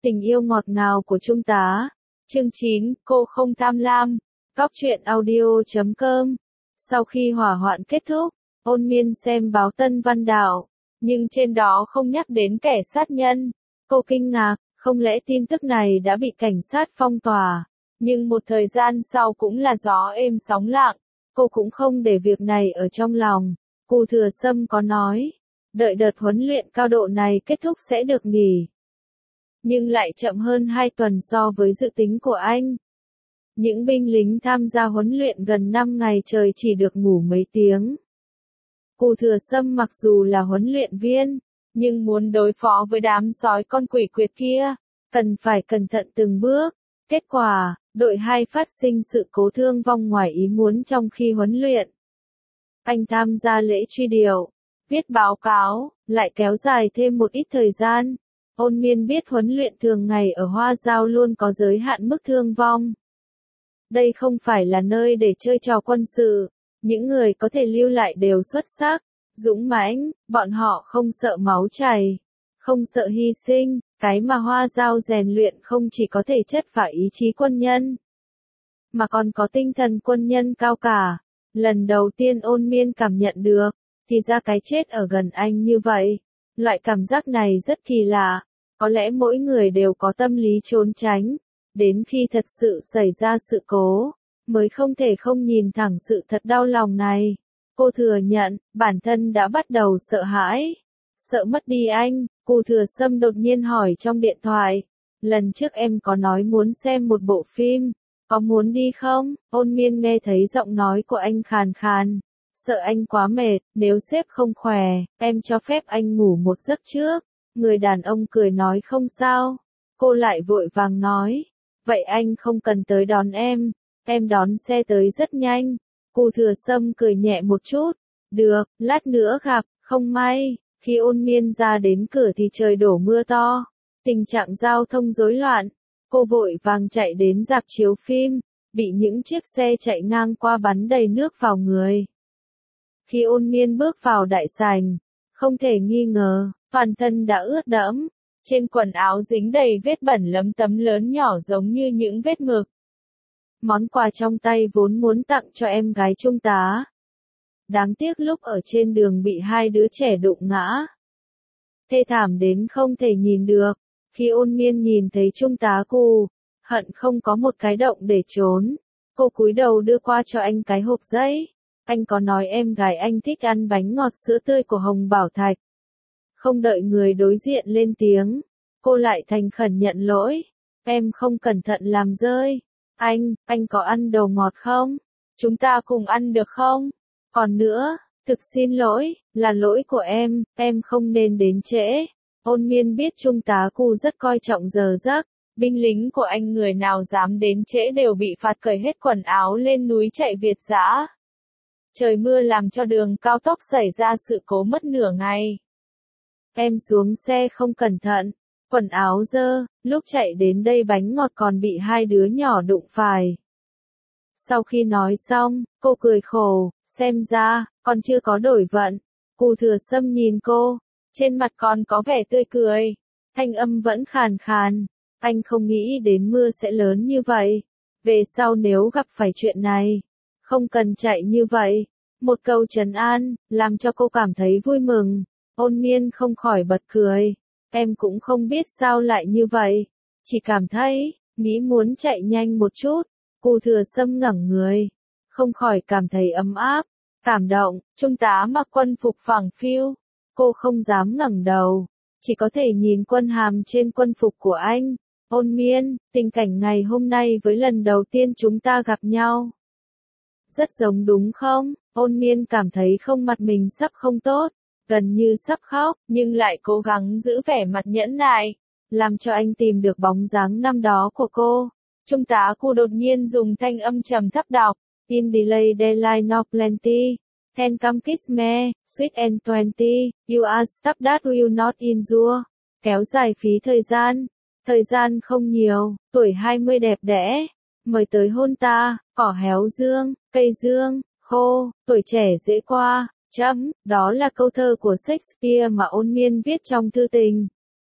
Tình yêu ngọt ngào của Trung tá. Chương 9, cô không tham lam. Góc truyện audio.com. Sau khi hỏa hoạn kết thúc, Ôn Miên xem báo Tân Văn Đạo, nhưng trên đó không nhắc đến kẻ sát nhân. Cô kinh ngạc, không lẽ tin tức này đã bị cảnh sát phong tỏa, nhưng một thời gian sau cũng là gió êm sóng lặng, cô cũng không để việc này ở trong lòng. Cù Thừa Sâm có nói, đợi đợt huấn luyện cao độ này kết thúc sẽ được nghỉ. Nhưng lại chậm hơn 2 tuần so với dự tính của anh. Những binh lính tham gia huấn luyện gần 5 ngày trời chỉ được ngủ mấy tiếng. Cù Thừa Sâm mặc dù là huấn luyện viên, nhưng muốn đối phó với đám sói con quỷ quyệt kia, cần phải cẩn thận từng bước. Kết quả, đội 2 phát sinh sự cố thương vong ngoài ý muốn trong khi huấn luyện. Anh tham gia lễ truy điệu, viết báo cáo, lại kéo dài thêm một ít thời gian. Ôn Miên biết huấn luyện thường ngày ở Hoa Giao luôn có giới hạn mức thương vong. Đây không phải là nơi để chơi trò quân sự, những người có thể lưu lại đều xuất sắc, dũng mãnh, bọn họ không sợ máu chảy, không sợ hy sinh, cái mà Hoa Giao rèn luyện không chỉ có thể chất và ý chí quân nhân, mà còn có tinh thần quân nhân cao cả. Lần đầu tiên Ôn Miên cảm nhận được, thì ra cái chết ở gần anh như vậy. Loại cảm giác này rất kỳ lạ, có lẽ mỗi người đều có tâm lý trốn tránh, đến khi thật sự xảy ra sự cố, mới không thể không nhìn thẳng sự thật đau lòng này. Cô thừa nhận, bản thân đã bắt đầu sợ hãi, sợ mất đi anh. Cù Thừa Sâm đột nhiên hỏi trong điện thoại, lần trước em có nói muốn xem một bộ phim, có muốn đi không? Ôn Miên nghe thấy giọng nói của anh khàn khàn. Sợ anh quá mệt, nếu sếp không khỏe, em cho phép anh ngủ một giấc trước. Người đàn ông cười nói không sao. Cô lại vội vàng nói, vậy anh không cần tới đón em đón xe tới rất nhanh. Cù Thừa Sâm cười nhẹ một chút, được, lát nữa gặp. Không may, khi Ôn Miên ra đến cửa thì trời đổ mưa to, tình trạng giao thông rối loạn. Cô vội vàng chạy đến rạp chiếu phim, bị những chiếc xe chạy ngang qua bắn đầy nước vào người. Khi Ôn Miên bước vào đại sảnh, không thể nghi ngờ, toàn thân đã ướt đẫm, trên quần áo dính đầy vết bẩn lấm tấm lớn nhỏ giống như những vết mực. Món quà trong tay vốn muốn tặng cho em gái Trung tá. Đáng tiếc lúc ở trên đường bị 2 đứa trẻ đụng ngã. Thê thảm đến không thể nhìn được. Khi Ôn Miên nhìn thấy Trung tá Cù, hận không có một cái động để trốn. Cô cúi đầu đưa qua cho anh cái hộp giấy. Anh có nói em gái anh thích ăn bánh ngọt sữa tươi của Hồng Bảo Thạch. Không đợi người đối diện lên tiếng, cô lại thành khẩn nhận lỗi. Em không cẩn thận làm rơi. Anh có ăn đồ ngọt không? Chúng ta cùng ăn được không? Còn nữa, thực xin lỗi, là lỗi của em không nên đến trễ. Ôn Miên biết Trung tá Cù rất coi trọng giờ giấc, binh lính của anh người nào dám đến trễ đều bị phạt cởi hết quần áo lên núi chạy Việt dã. Trời mưa làm cho đường cao tốc xảy ra sự cố mất nửa ngày. Em xuống xe không cẩn thận, quần áo dơ, lúc chạy đến đây bánh ngọt còn bị 2 đứa nhỏ đụng phải. Sau khi nói xong, cô cười khổ, xem ra, còn chưa có đổi vận. Cù Thừa Sâm nhìn cô, trên mặt còn có vẻ tươi cười, thanh âm vẫn khàn khàn. Anh không nghĩ đến mưa sẽ lớn như vậy. Về sau nếu gặp phải chuyện này, không cần chạy như vậy. Một câu trấn an, làm cho cô cảm thấy vui mừng. Ôn Miên không khỏi bật cười. Em cũng không biết sao lại như vậy. Chỉ cảm thấy, nghĩ muốn chạy nhanh một chút. Cù Thừa Sâm ngẩng người, không khỏi cảm thấy ấm áp, cảm động. Trung tá mặc quân phục phẳng phiu. Cô không dám ngẩng đầu, chỉ có thể nhìn quân hàm trên quân phục của anh. Ôn Miên, tình cảnh ngày hôm nay với lần đầu tiên chúng ta gặp nhau. Rất giống đúng không? Ôn Miên cảm thấy không mặt mình sắp không tốt, gần như sắp khóc, nhưng lại cố gắng giữ vẻ mặt nhẫn nại, làm cho anh tìm được bóng dáng năm đó của cô. Trung tá Cù đột nhiên dùng thanh âm trầm thấp đọc, In delay deadline no plenty, can come kiss me, sweet and 20, you are stuff that will not endure. Kéo dài phí thời gian không nhiều, tuổi 20 đẹp đẽ, mời tới hôn ta, cỏ héo dương, cây dương, khô, tuổi trẻ dễ qua, đó là câu thơ của Shakespeare mà Ôn Miên viết trong thư tình.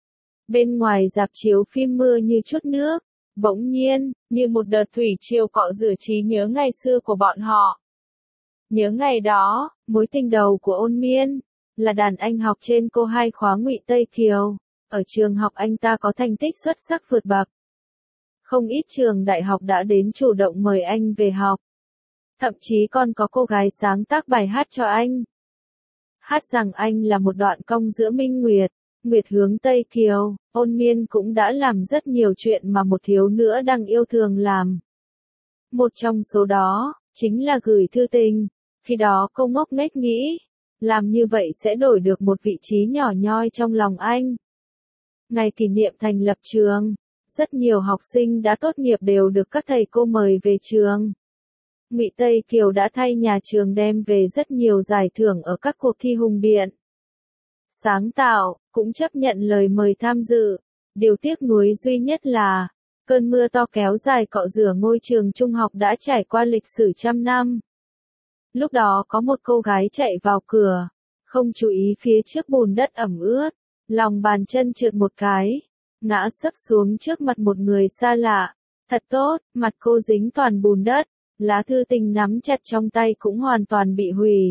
Bên ngoài rạp chiếu phim mưa như chút nước, bỗng nhiên, như một đợt thủy triều cọ rửa trí nhớ ngày xưa của bọn họ. Nhớ ngày đó, mối tình đầu của Ôn Miên, là đàn anh học trên cô hai khóa Ngụy Tây Kiều. Ở trường học anh ta có thành tích xuất sắc vượt bậc. Không ít trường đại học đã đến chủ động mời anh về học. Thậm chí còn có cô gái sáng tác bài hát cho anh. Hát rằng anh là một đoạn cong giữa Minh Nguyệt, Nguyệt hướng Tây Kiều. Ôn Miên cũng đã làm rất nhiều chuyện mà một thiếu nữ đang yêu thường làm. Một trong số đó, chính là gửi thư tình. Khi đó cô ngốc nghếch nghĩ, làm như vậy sẽ đổi được một vị trí nhỏ nhoi trong lòng anh. Ngày kỷ niệm thành lập trường, rất nhiều học sinh đã tốt nghiệp đều được các thầy cô mời về trường. Ngụy Tây Kiều đã thay nhà trường đem về rất nhiều giải thưởng ở các cuộc thi hùng biện. Sáng tạo, cũng chấp nhận lời mời tham dự. Điều tiếc nuối duy nhất là, cơn mưa to kéo dài cọ rửa ngôi trường trung học đã trải qua lịch sử trăm năm. Lúc đó có một cô gái chạy vào cửa, không chú ý phía trước bùn đất ẩm ướt, lòng bàn chân trượt một cái, ngã sấp xuống trước mặt một người xa lạ. Thật tốt, mặt cô dính toàn bùn đất, lá thư tình nắm chặt trong tay cũng hoàn toàn bị hủy.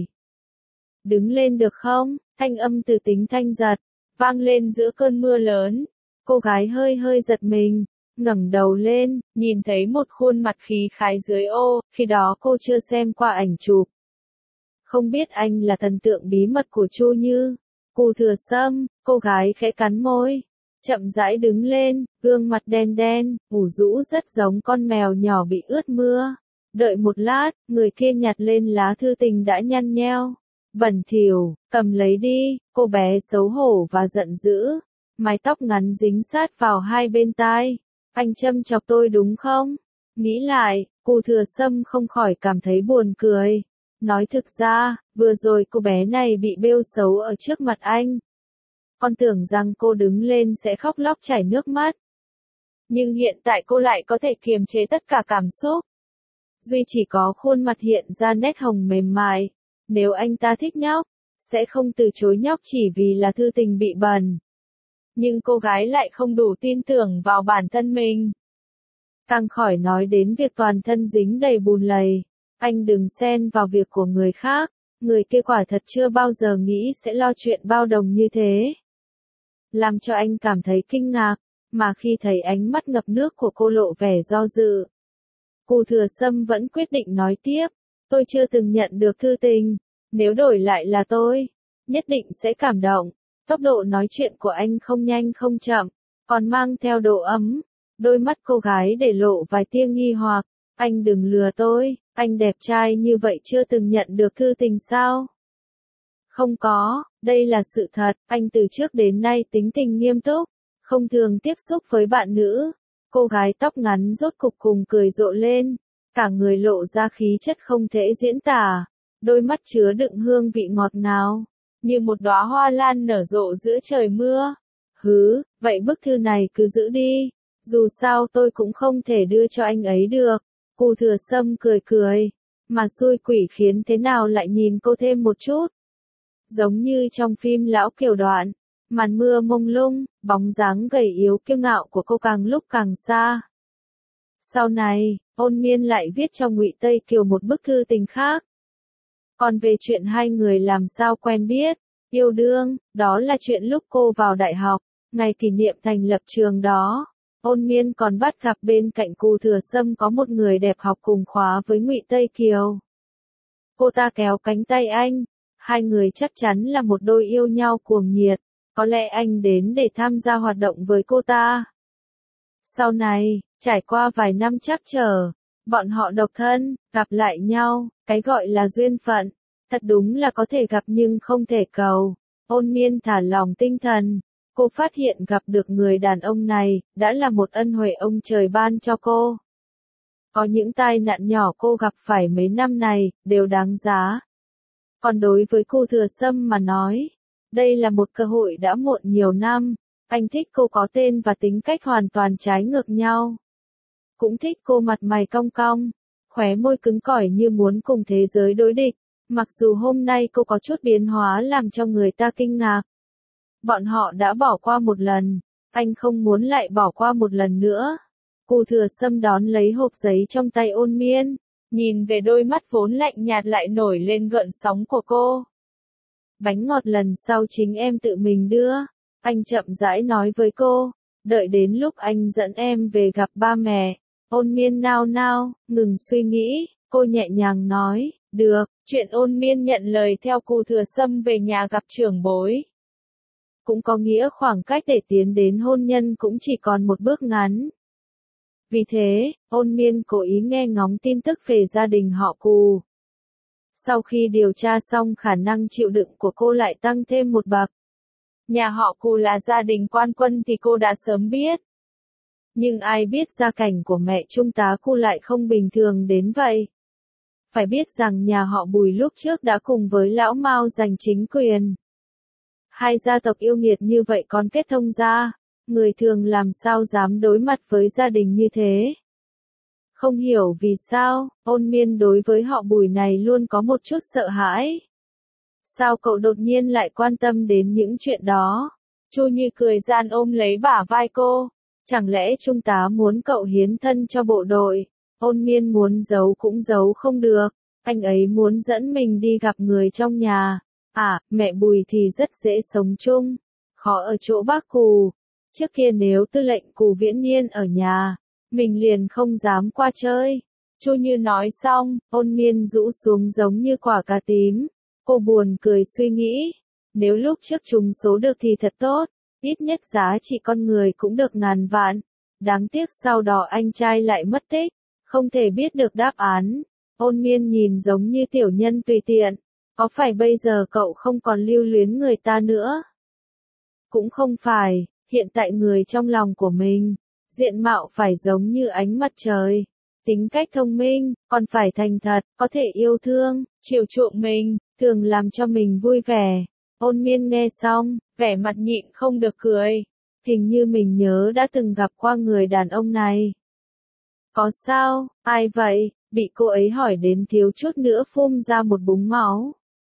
Đứng lên được không? Thanh âm từ tính thanh giật, vang lên giữa cơn mưa lớn. Cô gái hơi hơi giật mình, ngẩng đầu lên, nhìn thấy một khuôn mặt khí khái dưới ô, khi đó cô chưa xem qua ảnh chụp. Không biết anh là thần tượng bí mật của Chu Như, Cù Thừa Sâm. Cô gái khẽ cắn môi, chậm rãi đứng lên, gương mặt đen đen, ủ rũ rất giống con mèo nhỏ bị ướt mưa. Đợi một lát, người kia nhặt lên lá thư tình đã nhăn nheo, bẩn thỉu, cầm lấy đi. Cô bé xấu hổ và giận dữ, mái tóc ngắn dính sát vào hai bên tai. Anh châm chọc tôi đúng không? Nghĩ lại, Cù Thừa Sâm không khỏi cảm thấy buồn cười. Nói thực ra, vừa rồi cô bé này bị bêu xấu ở trước mặt anh. Con tưởng rằng cô đứng lên sẽ khóc lóc chảy nước mắt. Nhưng hiện tại cô lại có thể kiềm chế tất cả cảm xúc. Duy chỉ có khuôn mặt hiện ra nét hồng mềm mại. Nếu anh ta thích nhóc, sẽ không từ chối nhóc chỉ vì là thư tình bị bẩn. Nhưng cô gái lại không đủ tin tưởng vào bản thân mình. Càng khỏi nói đến việc toàn thân dính đầy bùn lầy. Anh đừng xen vào việc của người khác, người kia quả thật chưa bao giờ nghĩ sẽ lo chuyện bao đồng như thế. Làm cho anh cảm thấy kinh ngạc, mà khi thấy ánh mắt ngập nước của cô lộ vẻ do dự. Cù Thừa Sâm vẫn quyết định nói tiếp, tôi chưa từng nhận được thư tình, nếu đổi lại là tôi, nhất định sẽ cảm động. Tốc độ nói chuyện của anh không nhanh không chậm, còn mang theo độ ấm. Đôi mắt cô gái để lộ vài tia nghi hoặc, anh đừng lừa tôi, anh đẹp trai như vậy chưa từng nhận được thư tình sao? Không có, đây là sự thật, anh từ trước đến nay tính tình nghiêm túc, không thường tiếp xúc với bạn nữ. Cô gái tóc ngắn rốt cục cùng cười rộ lên, cả người lộ ra khí chất không thể diễn tả, đôi mắt chứa đựng hương vị ngọt ngào, như một đóa hoa lan nở rộ giữa trời mưa. Hứ, vậy bức thư này cứ giữ đi, dù sao tôi cũng không thể đưa cho anh ấy được. Cù Thừa Sâm cười cười, mà xui quỷ khiến thế nào lại nhìn cô thêm một chút. Giống như trong phim Lão Kiều đoạn, màn mưa mông lung, bóng dáng gầy yếu kiêu ngạo của cô càng lúc càng xa. Sau này, Ôn Miên lại viết cho Ngụy Tây Kiều một bức thư tình khác. Còn về chuyện hai người làm sao quen biết, yêu đương, đó là chuyện lúc cô vào đại học, ngày kỷ niệm thành lập trường đó. Ôn Miên còn bắt gặp bên cạnh Cù Thừa Sâm có một người đẹp học cùng khóa với Ngụy Tây Kiều. Cô ta kéo cánh tay anh, hai người chắc chắn là một đôi yêu nhau cuồng nhiệt, có lẽ anh đến để tham gia hoạt động với cô ta. Sau này, trải qua vài năm trắc trở, bọn họ độc thân, gặp lại nhau, cái gọi là duyên phận, thật đúng là có thể gặp nhưng không thể cầu. Ôn Miên thả lòng tinh thần. Cô phát hiện gặp được người đàn ông này, đã là một ân huệ ông trời ban cho cô. Có những tai nạn nhỏ cô gặp phải mấy năm này, đều đáng giá. Còn đối với Cù Thừa Sâm mà nói, đây là một cơ hội đã muộn nhiều năm. Anh thích cô có tên và tính cách hoàn toàn trái ngược nhau. Cũng thích cô mặt mày cong cong, khóe môi cứng cỏi như muốn cùng thế giới đối địch. Mặc dù hôm nay cô có chút biến hóa làm cho người ta kinh ngạc. Bọn họ đã bỏ qua một lần, Anh không muốn lại bỏ qua một lần nữa. Cô Thừa Sâm đón lấy hộp giấy trong tay Ôn Miên, nhìn về đôi mắt vốn lạnh nhạt lại nổi lên gợn sóng của cô. Bánh ngọt lần sau chính em tự mình đưa, anh chậm rãi nói với cô, đợi đến lúc anh dẫn em về gặp ba mẹ. Ôn Miên nao nao, ngừng suy nghĩ, cô nhẹ nhàng nói, được, chuyện Ôn Miên nhận lời theo Cô Thừa Sâm về nhà gặp trưởng bối. Cũng có nghĩa khoảng cách để tiến đến hôn nhân cũng chỉ còn một bước ngắn. Vì thế, Ôn Miên cố ý nghe ngóng tin tức về gia đình họ Cù. Sau khi điều tra xong khả năng chịu đựng của cô lại tăng thêm một bậc. Nhà họ Cù là gia đình quan quân thì cô đã sớm biết. Nhưng ai biết gia cảnh của mẹ Trung tá Cù lại không bình thường đến vậy. Phải biết rằng nhà họ Bùi lúc trước đã cùng với lão Mao giành chính quyền. Hai gia tộc yêu nghiệt như vậy còn kết thông ra, người thường làm sao dám đối mặt với gia đình như thế. Không hiểu vì sao, Ôn Miên đối với họ Bùi này luôn có một chút sợ hãi. Sao cậu đột nhiên lại quan tâm đến những chuyện đó? Chu Như cười gian ôm lấy bả vai cô. Chẳng lẽ Trung tá muốn cậu hiến thân cho bộ đội? Ôn Miên muốn giấu cũng giấu không được. Anh ấy muốn dẫn mình đi gặp người trong nhà. À, mẹ Bùi thì rất dễ sống chung. Khó ở chỗ bác Cù. Trước kia nếu tư lệnh Cù Viễn Niên ở nhà, mình liền không dám qua chơi. Chu Như nói xong, Ôn Miên rũ xuống giống như quả cà tím. Cô buồn cười suy nghĩ. Nếu lúc trước trúng số được thì thật tốt. Ít nhất giá trị con người cũng được ngàn vạn. Đáng tiếc sau đó anh trai lại mất tích. Không thể biết được đáp án. Ôn Miên nhìn giống như tiểu nhân tùy tiện. Có phải bây giờ cậu không còn lưu luyến người ta nữa? Cũng không phải, hiện tại người trong lòng của mình, diện mạo phải giống như ánh mặt trời, tính cách thông minh, còn phải thành thật, có thể yêu thương, chiều chuộng mình, thường làm cho mình vui vẻ. Ôn Miên nghe xong, vẻ mặt nhịn không được cười. Hình như mình nhớ đã từng gặp qua người đàn ông này. Có sao, ai vậy? Bị cô ấy hỏi đến thiếu chút nữa phun ra một búng máu.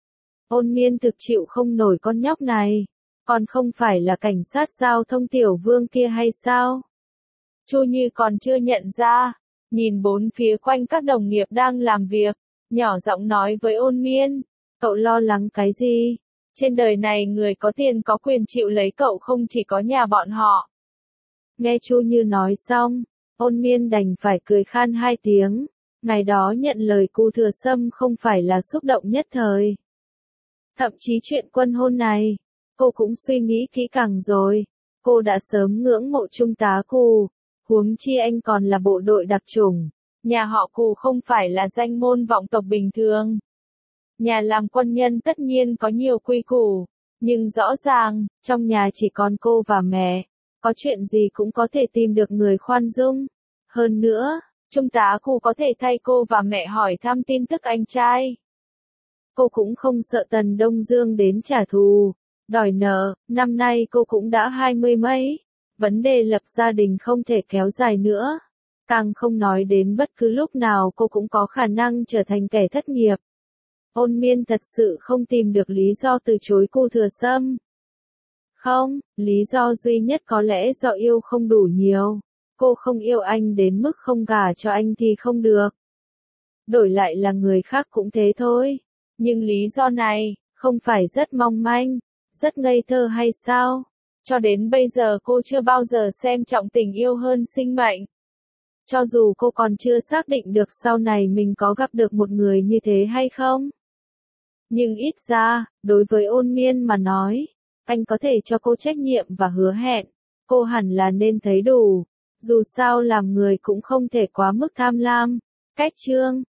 Ôn Miên thực chịu không nổi con nhóc này. Còn không phải là cảnh sát giao thông Tiểu Vương kia hay sao? Chu Như còn chưa nhận ra. Nhìn bốn phía quanh các đồng nghiệp đang làm việc. Nhỏ giọng nói với Ôn Miên. Cậu lo lắng cái gì? Trên đời này người có tiền có quyền chịu lấy cậu không chỉ có nhà bọn họ. Nghe Chu Như nói xong, Ôn Miên đành phải cười khan hai tiếng. Ngày đó nhận lời Cô Thừa Sâm không phải là xúc động nhất thời. Thậm chí chuyện quân hôn này, cô cũng suy nghĩ kỹ càng rồi. Cô đã sớm ngưỡng mộ Trung tá Cù, huống chi anh còn là bộ đội đặc chủng. Nhà họ Cù không phải là danh môn vọng tộc bình thường. Nhà làm quân nhân tất nhiên có nhiều quy củ, nhưng rõ ràng, trong nhà chỉ còn cô và mẹ. Có chuyện gì cũng có thể tìm được người khoan dung. Hơn nữa, Trung tá Cù có thể thay cô và mẹ hỏi thăm tin tức anh trai. Cô cũng không sợ Tần Đông Dương đến trả thù, đòi nợ, năm nay cô cũng đã 20 mấy. Vấn đề lập gia đình không thể kéo dài nữa. Càng không nói đến bất cứ lúc nào cô cũng có khả năng trở thành kẻ thất nghiệp. Ôn Miên thật sự không tìm được lý do từ chối Cô Thừa Sâm. Không, lý do duy nhất có lẽ do yêu không đủ nhiều. Cô không yêu anh đến mức không gả cho anh thì không được. Đổi lại là người khác cũng thế thôi. Nhưng lý do này, không phải rất mong manh, rất ngây thơ hay sao? Cho đến bây giờ cô chưa bao giờ xem trọng tình yêu hơn sinh mệnh. Cho dù cô còn chưa xác định được sau này mình có gặp được một người như thế hay không. Nhưng ít ra, đối với Ôn Miên mà nói, anh có thể cho cô trách nhiệm và hứa hẹn. Cô hẳn là nên thấy đủ. Dù sao làm người cũng không thể quá mức tham lam. Cách chương